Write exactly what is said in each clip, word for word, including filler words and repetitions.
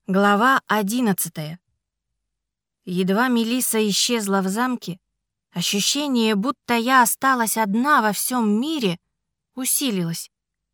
Глава одиннадцатая. Едва Мелисса исчезла в замке, ощущение, будто я осталась одна во всем мире, усилилось.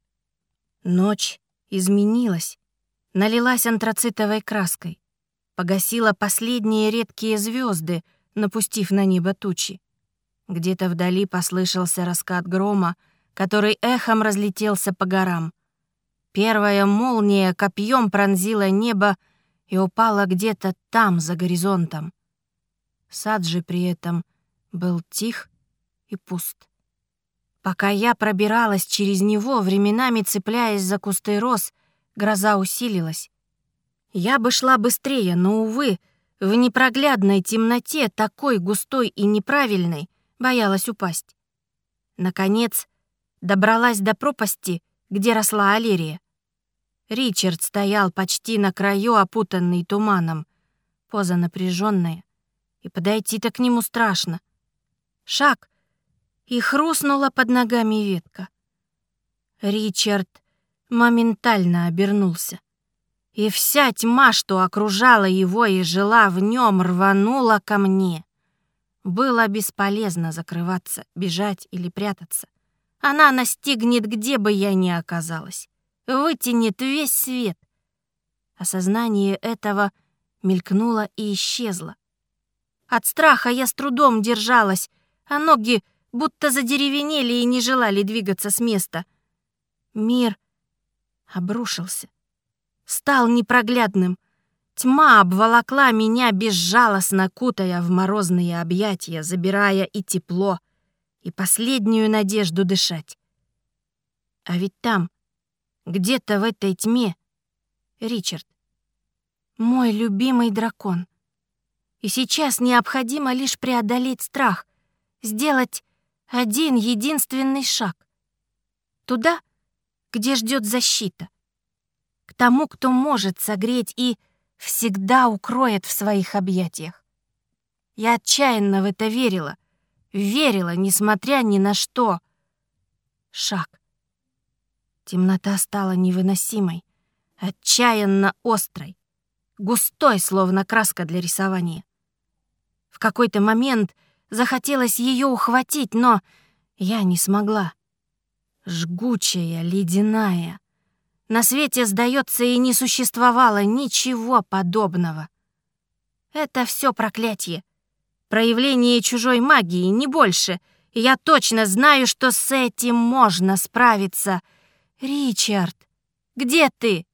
Ночь изменилась, налилась антрацитовой краской, погасила последние редкие звезды, напустив на небо тучи. Где-то вдали послышался раскат грома, который эхом разлетелся по горам. Первая молния копьем пронзила небо и упала где-то там, за горизонтом. Сад же при этом был тих и пуст. Пока я пробиралась через него, временами цепляясь за кусты роз, гроза усилилась. Я бы шла быстрее, но, увы, в непроглядной темноте, такой густой и неправильной, боялась упасть. Наконец, добралась до пропасти, где росла аллерия. Ричард стоял почти на краю, опутанный туманом. Поза напряженная, и подойти-то к нему страшно. Шаг, и хрустнула под ногами ветка. Ричард моментально обернулся, и вся тьма, что окружала его и жила в нем, рванула ко мне. Было бесполезно закрываться, бежать или прятаться. Она настигнет, где бы я ни оказалась. Вытянет весь свет. Осознание этого мелькнуло и исчезло. От страха я с трудом держалась, а ноги будто задеревенели и не желали двигаться с места. Мир обрушился, стал непроглядным. Тьма обволокла меня, безжалостно кутая в морозные объятия, забирая и тепло, и последнюю надежду дышать. А ведь там, где-то в этой тьме, Ричард, мой любимый дракон. И сейчас необходимо лишь преодолеть страх, сделать один единственный шаг. Туда, где ждет защита. К тому, кто может согреть и всегда укроет в своих объятиях. Я отчаянно в это верила, верила, несмотря ни на что. Шаг. Темнота стала невыносимой, отчаянно острой, густой, словно краска для рисования. В какой-то момент захотелось ее ухватить, но я не смогла. Жгучая, ледяная. На свете, сдается, и не существовало ничего подобного. Это все проклятие, проявление чужой магии, не больше. И я точно знаю, что с этим можно справиться. «Ричард, где ты?»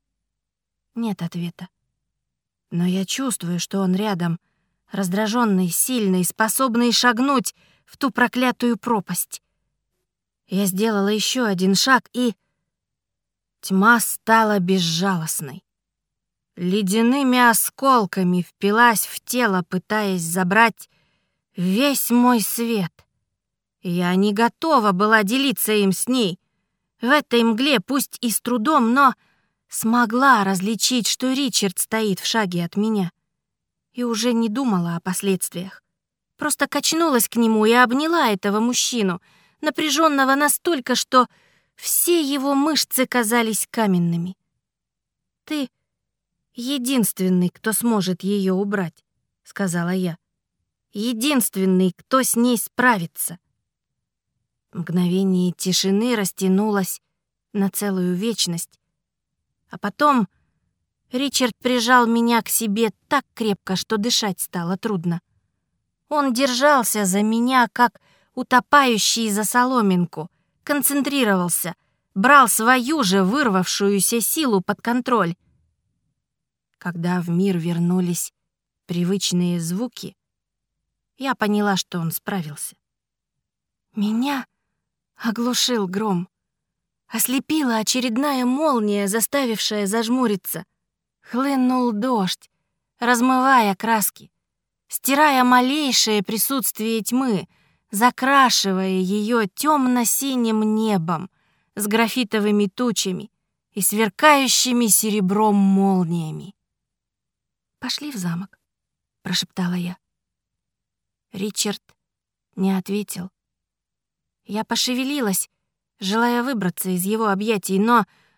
Нет ответа. Но я чувствую, что он рядом, раздраженный, сильный, способный шагнуть в ту проклятую пропасть. Я сделала еще один шаг, и тьма стала безжалостной. Ледяными осколками впилась в тело, пытаясь забрать весь мой свет. Я не готова была делиться им с ней. В этой мгле, пусть и с трудом, но смогла различить, что Ричард стоит в шаге от меня. И уже не думала о последствиях. Просто качнулась к нему и обняла этого мужчину, напряженного настолько, что все его мышцы казались каменными. «Ты единственный, кто сможет ее убрать», — сказала я. «Единственный, кто с ней справится». Мгновение тишины растянулось на целую вечность. А потом Ричард прижал меня к себе так крепко, что дышать стало трудно. Он держался за меня, как утопающий за соломинку, концентрировался, брал свою же вырвавшуюся силу под контроль. Когда в мир вернулись привычные звуки, я поняла, что он справился. Меня оглушил гром. Ослепила очередная молния, заставившая зажмуриться. Хлынул дождь, размывая краски, стирая малейшее присутствие тьмы, закрашивая ее темно-синим небом с графитовыми тучами и сверкающими серебром молниями. «Пошли в замок», — прошептала я. Ричард не ответил. Я пошевелилась, желая выбраться из его объятий, но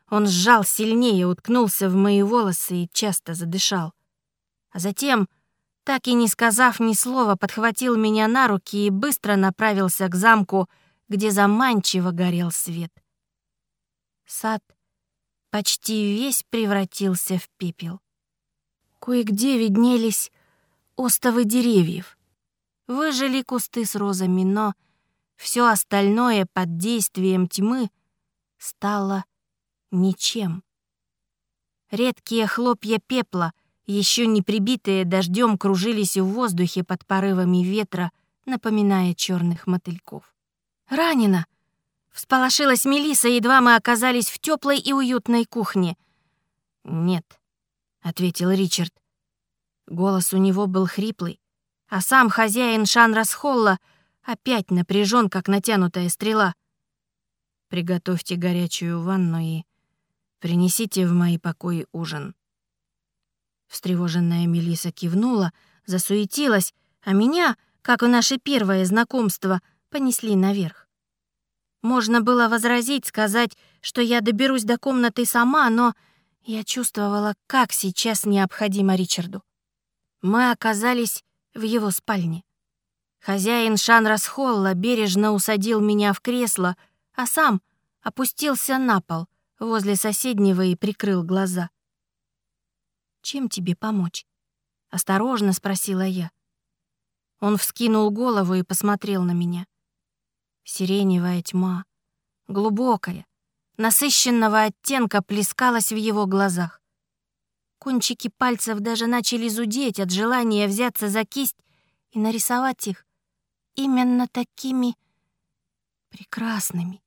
Он сжал сильнее, уткнулся в мои волосы и часто задышал. А затем, так и не сказав ни слова, подхватил меня на руки и быстро направился к замку, где заманчиво горел свет. Сад почти весь превратился в пепел. Кое-где виднелись остовы деревьев. Выжили кусты с розами, но все остальное под действием тьмы стало ничем. Редкие хлопья пепла, еще не прибитые дождем, кружились в воздухе под порывами ветра, напоминая черных мотыльков. «Ранена!» — всполошилась Мелисса, едва мы оказались в теплой и уютной кухне. «Нет», — ответил Ричард. Голос у него был хриплый, а сам хозяин Шанрас-Холла опять напряжен, как натянутая стрела. «Приготовьте горячую ванну и принесите в мои покои ужин». Встревоженная Мелисса кивнула, засуетилась, а меня, как и наше первое знакомство, понесли наверх. Можно было возразить, сказать, что я доберусь до комнаты сама, но я чувствовала, как сейчас необходимо Ричарду. Мы оказались в его спальне. Хозяин Шанрас-Холла бережно усадил меня в кресло, а сам опустился на пол возле соседнего и прикрыл глаза. «Чем тебе помочь?» — осторожно спросила я. Он вскинул голову и посмотрел на меня. Сиреневая тьма, глубокая, насыщенного оттенка, плескалась в его глазах. Кончики пальцев даже начали зудеть от желания взяться за кисть и нарисовать их именно такими прекрасными.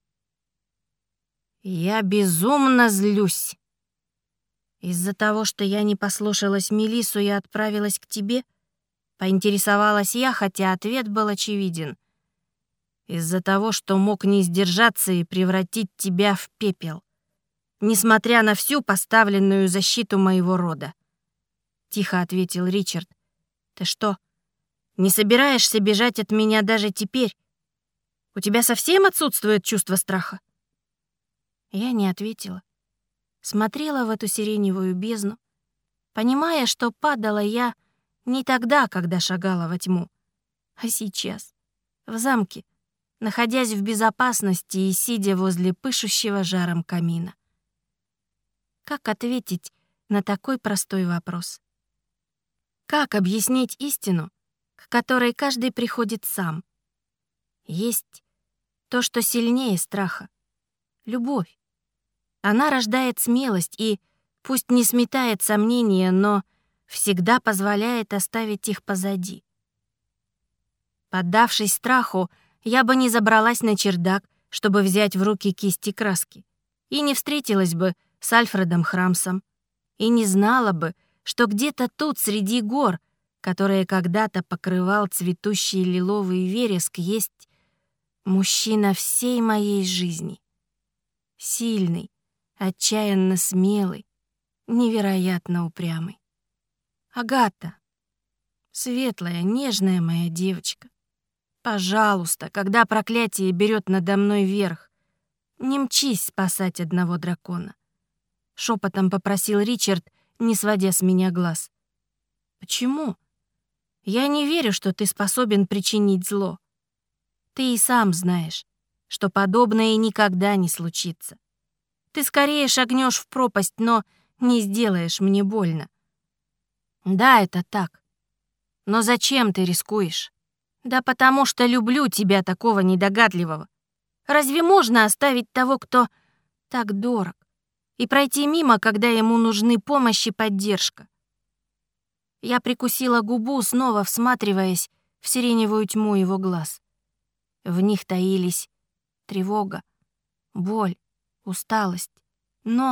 Я безумно злюсь. Из-за того, что я не послушалась Мелиссу и отправилась к тебе, поинтересовалась я, хотя ответ был очевиден. Из-за того, что мог не сдержаться и превратить тебя в пепел, несмотря на всю поставленную защиту моего рода. Тихо ответил Ричард. Ты что, не собираешься бежать от меня даже теперь? У тебя совсем отсутствует чувство страха? Я не ответила. Смотрела в эту сиреневую бездну, понимая, что падала я не тогда, когда шагала во тьму, а сейчас, в замке, находясь в безопасности и сидя возле пышущего жаром камина. Как ответить на такой простой вопрос? Как объяснить истину, к которой каждый приходит сам? Есть то, что сильнее страха — любовь. Она рождает смелость и, пусть не сметает сомнения, но всегда позволяет оставить их позади. Поддавшись страху, я бы не забралась на чердак, чтобы взять в руки кисти краски, и не встретилась бы с Альфредом Храмсом, и не знала бы, что где-то тут, среди гор, которые когда-то покрывал цветущий лиловый вереск, есть мужчина всей моей жизни. Сильный, отчаянно смелый, невероятно упрямый. Агата, светлая, нежная моя девочка, пожалуйста, когда проклятие берет надо мной верх, не мчись спасать одного дракона. Шепотом попросил Ричард, не сводя с меня глаз. Почему? Я не верю, что ты способен причинить зло. Ты и сам знаешь, что подобное никогда не случится. Ты скорее шагнешь в пропасть, но не сделаешь мне больно. Да, это так. Но зачем ты рискуешь? Да потому что люблю тебя, такого недогадливого. Разве можно оставить того, кто так дорог, и пройти мимо, когда ему нужны помощь и поддержка? Я прикусила губу, снова всматриваясь в сиреневую тьму его глаз. В них таились тревога, боль, усталость. Но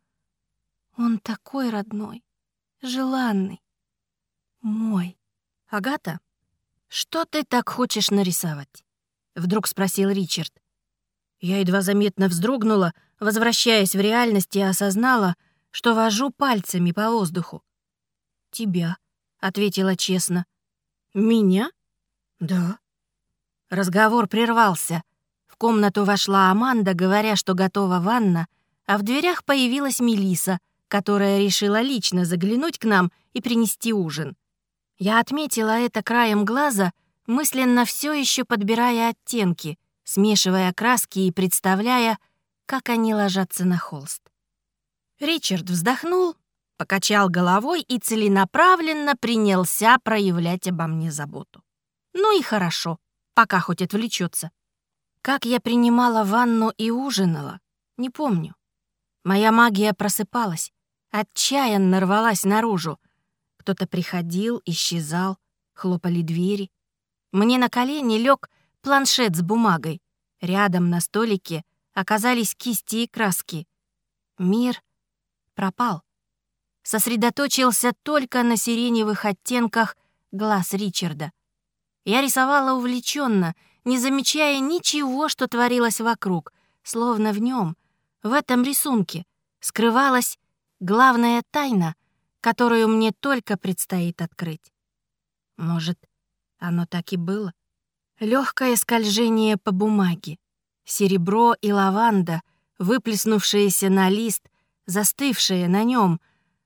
он такой родной, желанный, мой. Агата, что ты так хочешь нарисовать? Вдруг спросил Ричард. Я едва заметно вздрогнула, возвращаясь в реальность, и осознала, что вожу пальцами по воздуху. «Тебя», — ответила честно. «Меня?» «Да». Разговор прервался. В комнату вошла Аманда, говоря, что готова ванна, а в дверях появилась Мелисса, которая решила лично заглянуть к нам и принести ужин. Я отметила это краем глаза, мысленно все еще подбирая оттенки, смешивая краски и представляя, как они ложатся на холст. Ричард вздохнул, покачал головой и целенаправленно принялся проявлять обо мне заботу. Ну и хорошо, пока хоть отвлечется. Как я принимала ванну и ужинала, не помню. Моя магия просыпалась, отчаянно рвалась наружу. Кто-то приходил, исчезал, хлопали двери. Мне на колени лег планшет с бумагой. Рядом на столике оказались кисти и краски. Мир пропал. Сосредоточился только на сиреневых оттенках глаз Ричарда. Я рисовала увлеченно, не замечая ничего, что творилось вокруг, словно в нем, в этом рисунке, скрывалась главная тайна, которую мне только предстоит открыть. Может, оно так и было? Легкое скольжение по бумаге, серебро и лаванда, выплеснувшиеся на лист, застывшие на нем.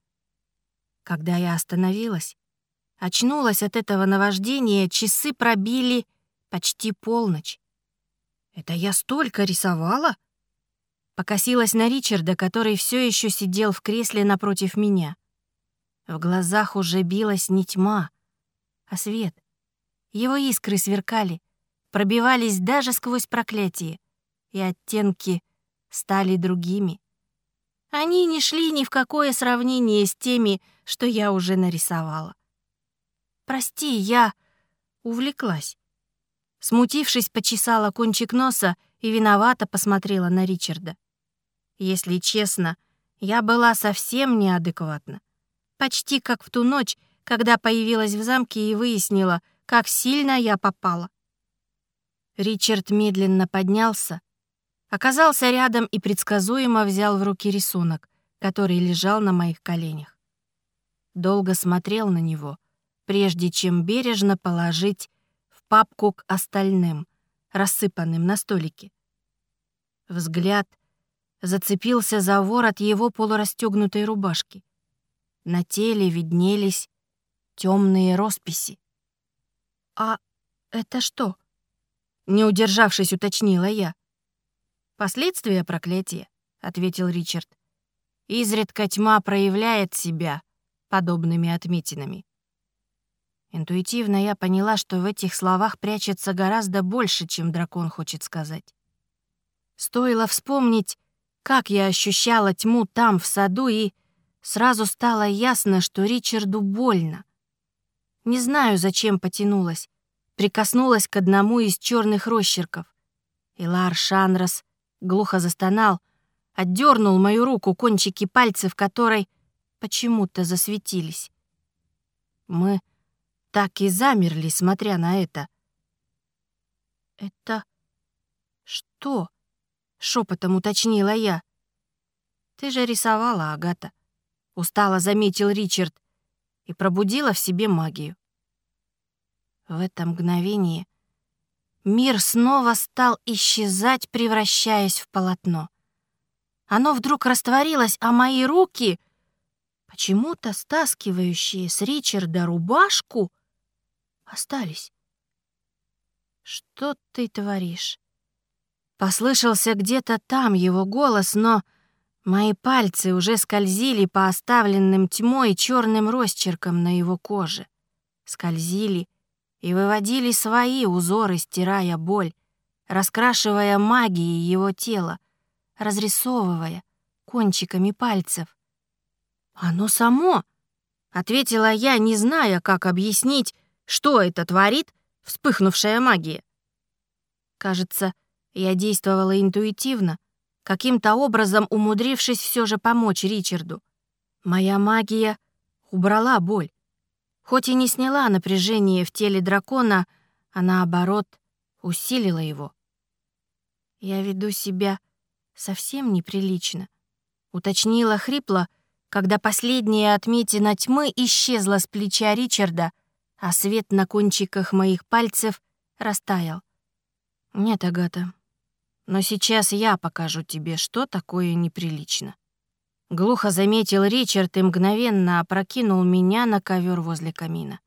Когда я остановилась, очнулась от этого наваждения, часы пробили почти полночь. Это я столько рисовала? Покосилась на Ричарда, который все еще сидел в кресле напротив меня. В глазах уже билась не тьма, а свет. Его искры сверкали, пробивались даже сквозь проклятие, и оттенки стали другими. Они не шли ни в какое сравнение с теми, что я уже нарисовала. Прости, я увлеклась. Смутившись, почесала кончик носа и виновато посмотрела на Ричарда. Если честно, я была совсем неадекватна. Почти как в ту ночь, когда появилась в замке и выяснила, как сильно я попала. Ричард медленно поднялся, оказался рядом и предсказуемо взял в руки рисунок, который лежал на моих коленях. Долго смотрел на него, прежде чем бережно положить в папку к остальным, рассыпанным на столике. Взгляд зацепился за ворот его полурастегнутой рубашки. На теле виднелись темные росписи. «А это что?» — не удержавшись, уточнила я. «Последствия проклятия», — ответил Ричард. «Изредка тьма проявляет себя подобными отметинами». Интуитивно я поняла, что в этих словах прячется гораздо больше, чем дракон хочет сказать. Стоило вспомнить, как я ощущала тьму там, в саду, и сразу стало ясно, что Ричарду больно. Не знаю, зачем потянулась. Прикоснулась к одному из черных росчерков. Илар Шанрос глухо застонал, отдернул мою руку, кончики пальцев которой почему-то засветились. Мы так и замерли, смотря на это. «Это что?» — шепотом уточнила я. «Ты же рисовала, Агата», — устало заметил Ричард и пробудила в себе магию. В это мгновение мир снова стал исчезать, превращаясь в полотно. Оно вдруг растворилось, а мои руки, почему-то стаскивающие с Ричарда рубашку, остались. «Что ты творишь?» Послышался где-то там его голос, но мои пальцы уже скользили по оставленным тьмой черным росчеркам на его коже. Скользили и выводили свои узоры, стирая боль, раскрашивая магией его тело, разрисовывая кончиками пальцев. «Оно само!» — ответила я, не зная, как объяснить, что это творит вспыхнувшая магия. Кажется, я действовала интуитивно, каким-то образом умудрившись все же помочь Ричарду. Моя магия убрала боль. Хоть и не сняла напряжение в теле дракона, а наоборот усилила его. «Я веду себя совсем неприлично», — уточнила хрипло, когда последняя отметина тьмы исчезла с плеча Ричарда, а свет на кончиках моих пальцев растаял. «Нет, Агата, Но сейчас я покажу тебе, что такое неприлично. Глухо заметил Ричард и мгновенно опрокинул меня на ковер возле камина.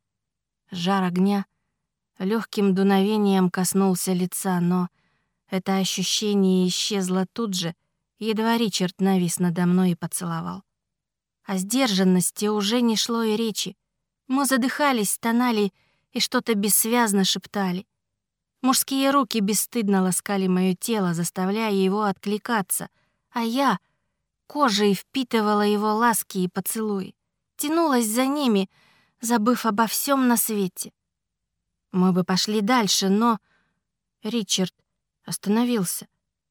Жар огня легким дуновением коснулся лица, но это ощущение исчезло тут же, едва Ричард навис надо мной и поцеловал. О сдержанности уже не шло и речи. Мы задыхались, стонали и что-то бессвязно шептали. Мужские руки бесстыдно ласкали моё тело, заставляя его откликаться, а я кожей впитывала его ласки и поцелуи, тянулась за ними, забыв обо всем на свете. Мы бы пошли дальше, но Ричард остановился.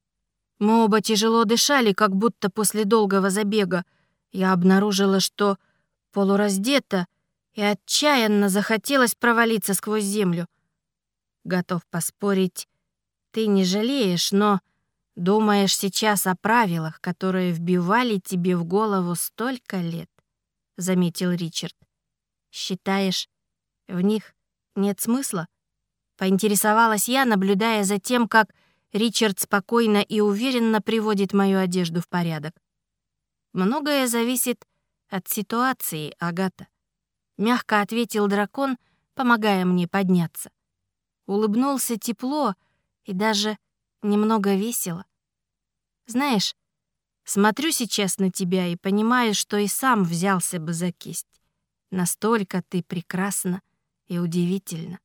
Мы оба тяжело дышали, как будто после долгого забега. Я обнаружила, что полураздета, и отчаянно захотелось провалиться сквозь землю. Готов поспорить, ты не жалеешь, но думаешь сейчас о правилах, которые вбивали тебе в голову столько лет, — заметил Ричард. Считаешь, в них нет смысла? Поинтересовалась я, наблюдая за тем, как Ричард спокойно и уверенно приводит мою одежду в порядок. Многое зависит от ситуации, Агата. Мягко ответил дракон, помогая мне подняться. Улыбнулся тепло и даже немного весело. Знаешь, смотрю сейчас на тебя и понимаю, что и сам взялся бы за кисть. Настолько ты прекрасна и удивительна.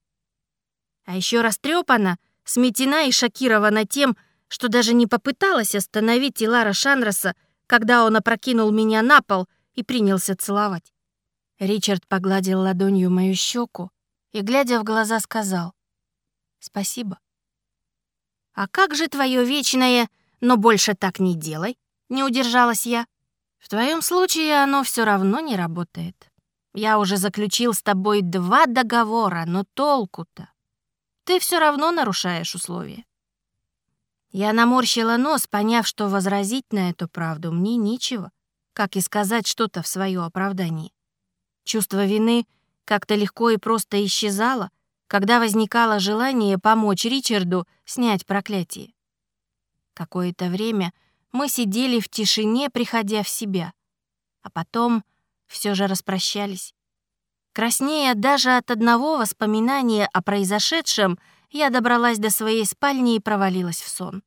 А еще растрепана, сметена и шокирована тем, что даже не попыталась остановить Илара Шанроса, когда он опрокинул меня на пол и принялся целовать. Ричард погладил ладонью мою щеку и, глядя в глаза, сказал: «Спасибо». «А как же твое вечное «но больше так не делай»?» — не удержалась я. «В твоем случае оно все равно не работает. Я уже заключил с тобой два договора, но толку-то? Ты все равно нарушаешь условия». Я наморщила нос, поняв, что возразить на эту правду мне нечего, как и сказать что-то в свое оправдание. Чувство вины как-то легко и просто исчезало, когда возникало желание помочь Ричарду снять проклятие. Какое-то время мы сидели в тишине, приходя в себя, а потом все же распрощались. Краснея даже от одного воспоминания о произошедшем, я добралась до своей спальни и провалилась в сон.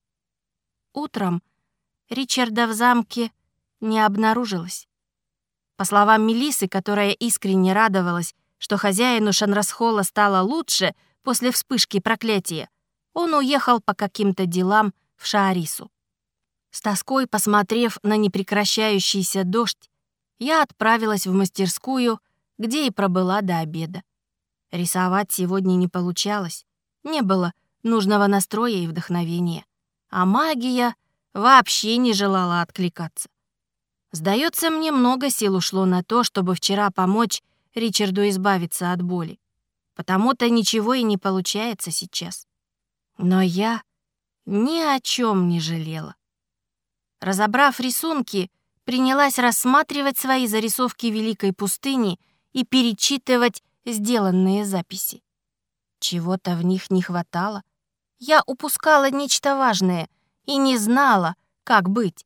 Утром Ричарда в замке не обнаружилось. По словам Мелиссы, которая искренне радовалась, что хозяину Шанрасхола стало лучше после вспышки проклятия, он уехал по каким-то делам в Шаарису. С тоской посмотрев на непрекращающийся дождь, я отправилась в мастерскую, где и пробыла до обеда. Рисовать сегодня не получалось, не было нужного настроя и вдохновения, а магия вообще не желала откликаться. Сдается мне, много сил ушло на то, чтобы вчера помочь Ричарду избавиться от боли. Потому-то ничего и не получается сейчас. Но я ни о чем не жалела. Разобрав рисунки, принялась рассматривать свои зарисовки Великой пустыни и перечитывать сделанные записи. Чего-то в них не хватало. Я упускала нечто важное и не знала, как быть.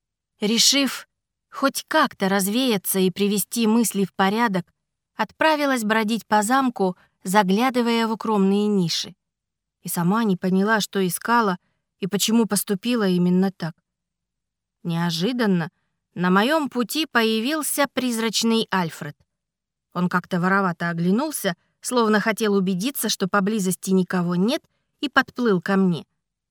Решив хоть как-то развеяться и привести мысли в порядок, отправилась бродить по замку, заглядывая в укромные ниши. И сама не поняла, что искала и почему поступила именно так. Неожиданно на моем пути появился призрачный Альфред. Он как-то воровато оглянулся, словно хотел убедиться, что поблизости никого нет, и подплыл ко мне.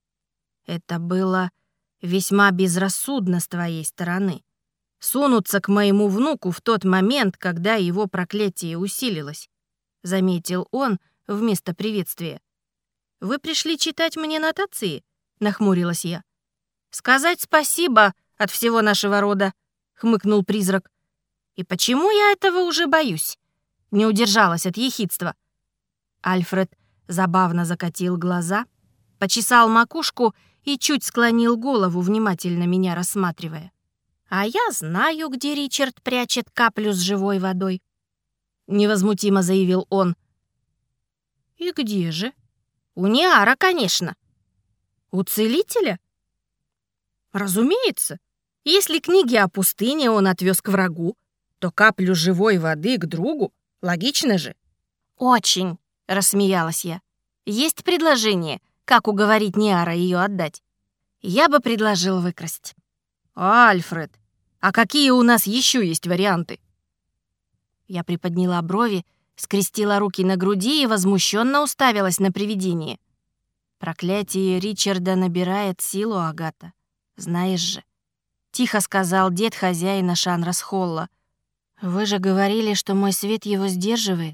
Это было весьма безрассудно с твоей стороны. Сунуться к моему внуку в тот момент, когда его проклятие усилилось, — заметил он вместо приветствия. «Вы пришли читать мне нотации?» — нахмурилась я. «Сказать спасибо от всего нашего рода», — хмыкнул призрак. «И почему я этого уже боюсь?» — не удержалась от ехидства. Альфред забавно закатил глаза, почесал макушку и чуть склонил голову, внимательно меня рассматривая. «А я знаю, где Ричард прячет каплю с живой водой», — невозмутимо заявил он. «И где же?» «У Ниара, конечно». У целителя? Разумеется. Если книги о пустыне он отвез к врагу, то каплю живой воды к другу. Логично же? Очень, рассмеялась я. Есть предложение, как уговорить Ниара ее отдать? Я бы предложил выкрасть. Альфред, а какие у нас еще есть варианты? Я приподняла брови, скрестила руки на груди и возмущенно уставилась на привидение. Проклятие Ричарда набирает силу, Агата. Знаешь же. Тихо сказал дед хозяина Шанрас-Холла. Вы же говорили, что мой свет его сдерживает.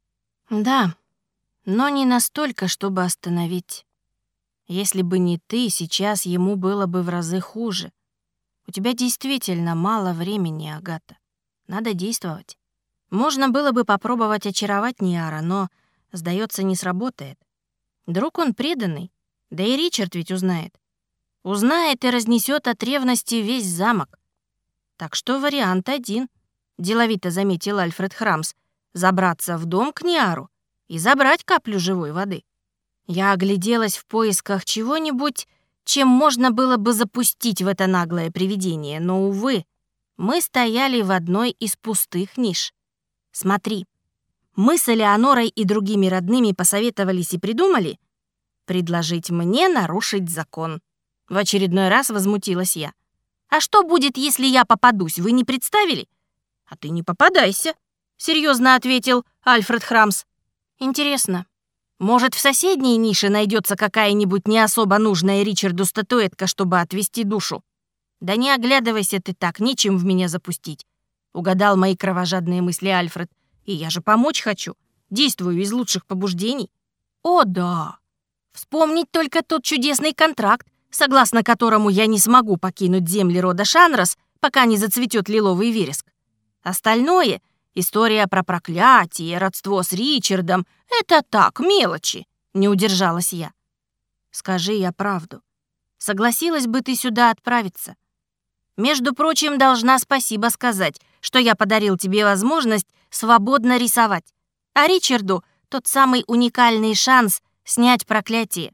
Да, но не настолько, чтобы остановить. Если бы не ты, сейчас ему было бы в разы хуже. У тебя действительно мало времени, Агата. Надо действовать. Можно было бы попробовать очаровать Ниара, но, сдается, не сработает. Друг он преданный, да и Ричард ведь узнает. Узнает и разнесет от ревности весь замок. Так что вариант один, деловито заметил Альфред Храмс, забраться в дом к Ниару и забрать каплю живой воды. Я огляделась в поисках чего-нибудь, чем можно было бы запустить в это наглое привидение, но, увы, мы стояли в одной из пустых ниш. Смотри, мы с Элеонорой и другими родными посоветовались и придумали предложить мне нарушить закон. В очередной раз возмутилась я. А что будет, если я попадусь, вы не представили? А ты не попадайся, серьезно ответил Альфред Храмс. Интересно, может, в соседней нише найдется какая-нибудь не особо нужная Ричарду статуэтка, чтобы отвести душу? Да не оглядывайся ты так, нечем в меня запустить. Угадал мои кровожадные мысли Альфред. И я же помочь хочу. Действую из лучших побуждений. О, да. Вспомнить только тот чудесный контракт, согласно которому я не смогу покинуть земли рода Шанрас, пока не зацветет лиловый вереск. Остальное — история про проклятие, родство с Ричардом — это так, мелочи, не удержалась я. Скажи я правду. Согласилась бы ты сюда отправиться? Между прочим, должна спасибо сказать, что я подарил тебе возможность свободно рисовать, а Ричарду тот самый уникальный шанс снять проклятие.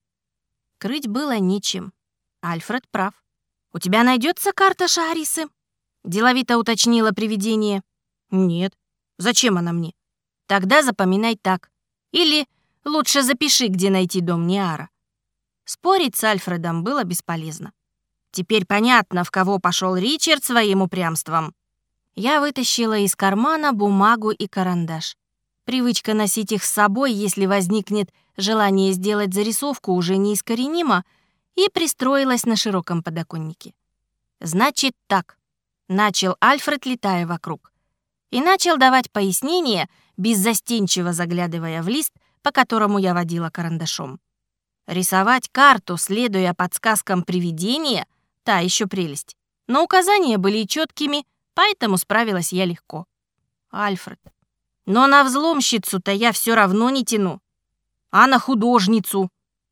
Крыть было нечем. Альфред прав. «У тебя найдется карта Шаарисы?» — деловито уточнило привидение. «Нет. Зачем она мне?» «Тогда запоминай так. Или лучше запиши, где найти дом Ниара». Спорить с Альфредом было бесполезно. Теперь понятно, в кого пошел Ричард своим упрямством. Я вытащила из кармана бумагу и карандаш. Привычка носить их с собой, если возникнет желание сделать зарисовку, уже неискоренима, и пристроилась на широком подоконнике. «Значит так», — начал Альфред, летая вокруг. И начал давать пояснения, беззастенчиво заглядывая в лист, по которому я водила карандашом. Рисовать карту, следуя подсказкам привидения, та еще прелесть. Но указания были четкими, поэтому справилась я легко. Альфред. Но на взломщицу-то я все равно не тяну. А на художницу?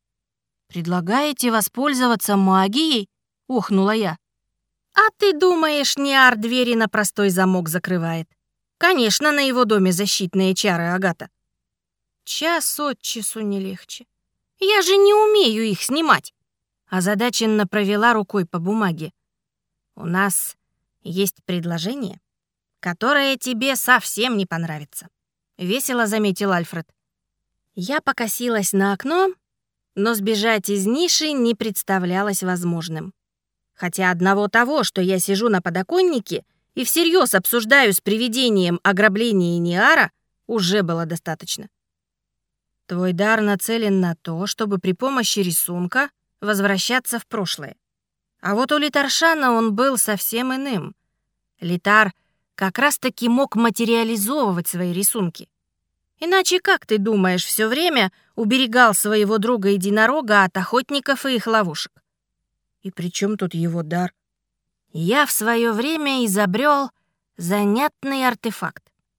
Предлагаете воспользоваться магией? Охнула я. А ты думаешь, Ниар двери на простой замок закрывает? Конечно, на его доме защитные чары, Агата. Час от часу не легче. Я же не умею их снимать. Озадаченно провела рукой по бумаге. У нас есть предложение, которое тебе совсем не понравится. Весело заметил Альфред. Я покосилась на окно, но сбежать из ниши не представлялось возможным. Хотя одного того, что я сижу на подоконнике и всерьез обсуждаю с привидением ограбление Ниара, уже было достаточно. Твой дар нацелен на то, чтобы при помощи рисунка возвращаться в прошлое. А вот у Литаршана он был совсем иным. Литар как раз-таки мог материализовывать свои рисунки. Иначе как, ты думаешь, все время уберегал своего друга-единорога от охотников и их ловушек? И при чем тут его дар? Я в свое время изобрел занятный артефакт.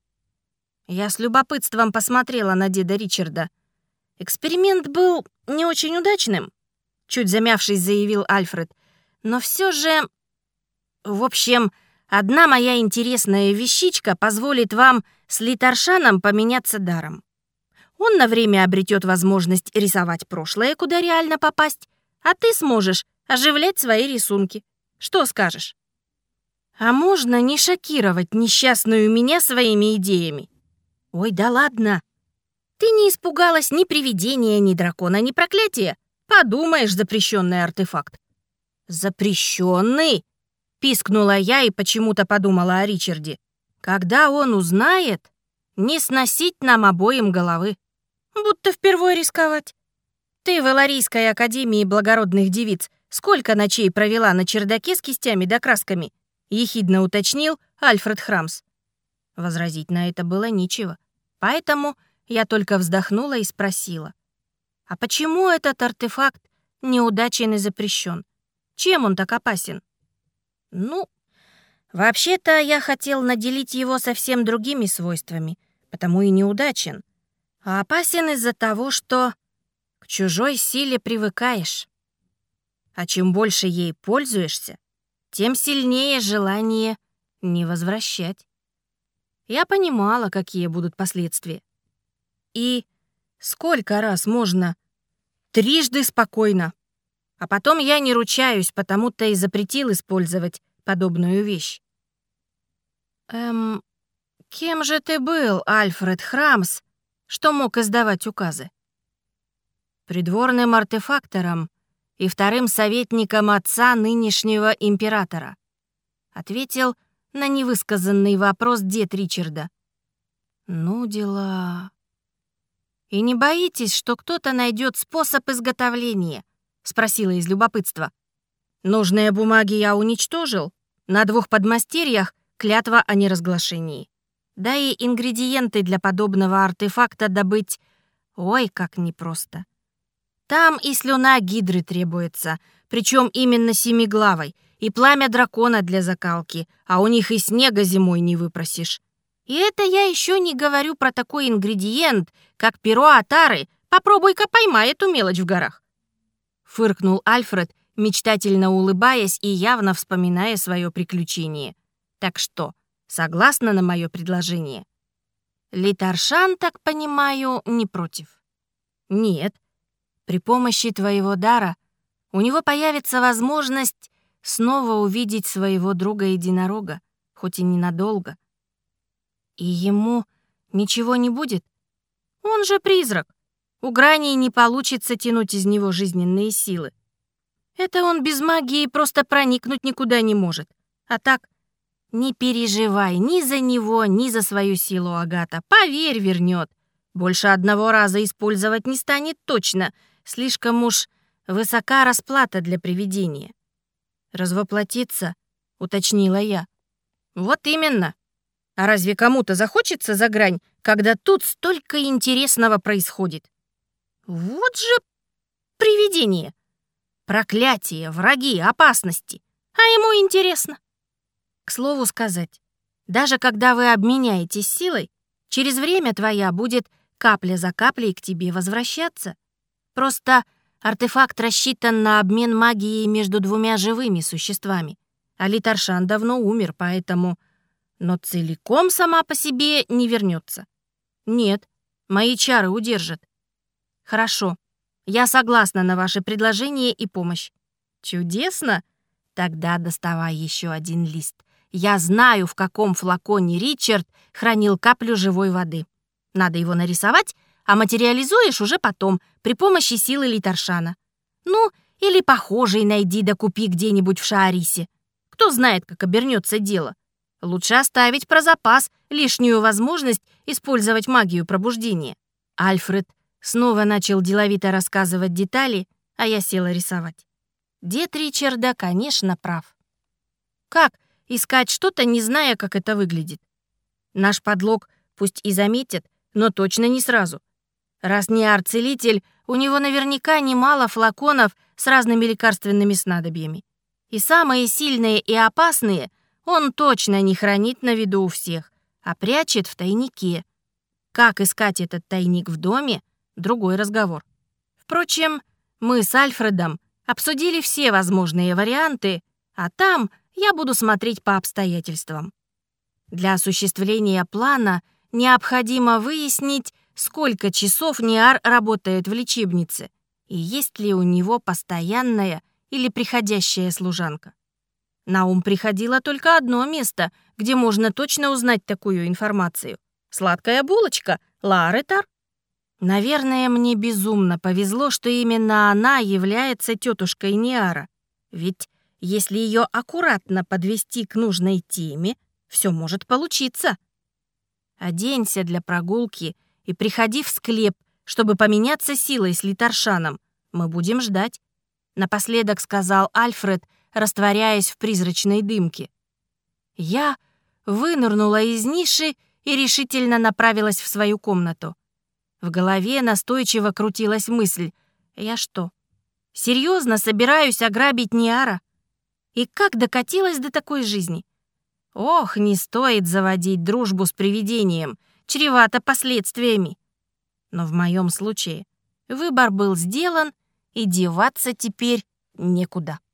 Я с любопытством посмотрела на деда Ричарда. Эксперимент был не очень удачным, чуть замявшись, заявил Альфред. Но все же... В общем, одна моя интересная вещичка позволит вам с Литаршаном поменяться даром. Он на время обретет возможность рисовать прошлое, куда реально попасть, а ты сможешь оживлять свои рисунки. Что скажешь? А можно не шокировать несчастную меня своими идеями? Ой, да ладно. Ты не испугалась ни привидения, ни дракона, ни проклятия? Подумаешь, запрещенный артефакт. Запрещенный? Пискнула я и почему-то подумала о Ричарде. Когда он узнает, не сносить нам обоим головы. Будто впервые рисковать. Ты в Эларийской академии благородных девиц сколько ночей провела на чердаке с кистями да красками? Ехидно уточнил Альфред Храмс. Возразить на это было нечего. Поэтому я только вздохнула и спросила. А почему этот артефакт неудачен и запрещен? Чем он так опасен? Ну, вообще-то я хотел наделить его совсем другими свойствами, потому и неудачен. А опасен из-за того, что к чужой силе привыкаешь. А чем больше ей пользуешься, тем сильнее желание не возвращать. Я понимала, какие будут последствия. И сколько раз можно трижды спокойно. А потом я не ручаюсь, потому-то и запретил использовать подобную вещь. Эм, кем же ты был, Альфред Храмс, что мог издавать указы? Придворным артефактором и вторым советником отца нынешнего императора, ответил на невысказанный вопрос дед Ричарда. Ну, дела. И не боитесь, что кто-то найдет способ изготовления? Спросила из любопытства. Нужные бумаги я уничтожил. На двух подмастерьях клятва о неразглашении. Да и ингредиенты для подобного артефакта добыть, ой, как непросто. Там и слюна гидры требуется, причем именно семиглавой, и пламя дракона для закалки, а у них и снега зимой не выпросишь. И это я еще не говорю про такой ингредиент, как перо отары. Попробуй-ка поймай эту мелочь в горах. Фыркнул Альфред, мечтательно улыбаясь и явно вспоминая свое приключение. Так что, согласна на мое предложение? Литаршан, так понимаю, не против? Нет. При помощи твоего дара у него появится возможность снова увидеть своего друга-единорога, хоть и ненадолго. И ему ничего не будет? Он же призрак. У Граней не получится тянуть из него жизненные силы. Это он без магии просто проникнуть никуда не может. А так, не переживай ни за него, ни за свою силу, Агата. Поверь, вернет. Больше одного раза использовать не станет точно. Слишком уж высока расплата для привидения. «Развоплотиться?» — уточнила я. «Вот именно. А разве кому-то захочется за грань, когда тут столько интересного происходит? Вот же привидение. Проклятие, враги, опасности. А ему интересно. К слову сказать, даже когда вы обменяетесь силой, через время твоя будет капля за каплей к тебе возвращаться. Просто артефакт рассчитан на обмен магией между двумя живыми существами. А Литаршан давно умер, поэтому... Но целиком сама по себе не вернется. Нет, мои чары удержат. Хорошо, я согласна на ваше предложение и помощь. Чудесно? Тогда доставай еще один лист. Я знаю, в каком флаконе Ричард хранил каплю живой воды. Надо его нарисовать, а материализуешь уже потом при помощи силы Литаршана. Ну, или похожий найди да купи где-нибудь в Шаарисе. Кто знает, как обернется дело. Лучше оставить про запас лишнюю возможность использовать магию пробуждения. Альфред снова начал деловито рассказывать детали, а я села рисовать. Дед Ричарда, конечно, прав. Как искать что-то, не зная, как это выглядит? Наш подлог пусть и заметит, но точно не сразу. Раз не арт-целитель, у него наверняка немало флаконов с разными лекарственными снадобьями. И самые сильные и опасные он точно не хранит на виду у всех, а прячет в тайнике. Как искать этот тайник в доме — другой разговор. Впрочем, мы с Альфредом обсудили все возможные варианты, а там я буду смотреть по обстоятельствам. Для осуществления плана необходимо выяснить, сколько часов Ниар работает в лечебнице, и есть ли у него постоянная или приходящая служанка. На ум приходило только одно место, где можно точно узнать такую информацию. Сладкая булочка, Лааретар. Наверное, мне безумно повезло, что именно она является тетушкой Ниара. Ведь если ее аккуратно подвести к нужной теме, все может получиться. Оденься для прогулки и приходи в склеп, чтобы поменяться силой с Литаршаном. Мы будем ждать», — напоследок сказал Альфред, растворяясь в призрачной дымке. Я вынырнула из ниши и решительно направилась в свою комнату. В голове настойчиво крутилась мысль: я что, серьезно собираюсь ограбить Ниара? И как докатилась до такой жизни? Ох, не стоит заводить дружбу с привидением, чревато последствиями. Но в моем случае выбор был сделан, и деваться теперь некуда.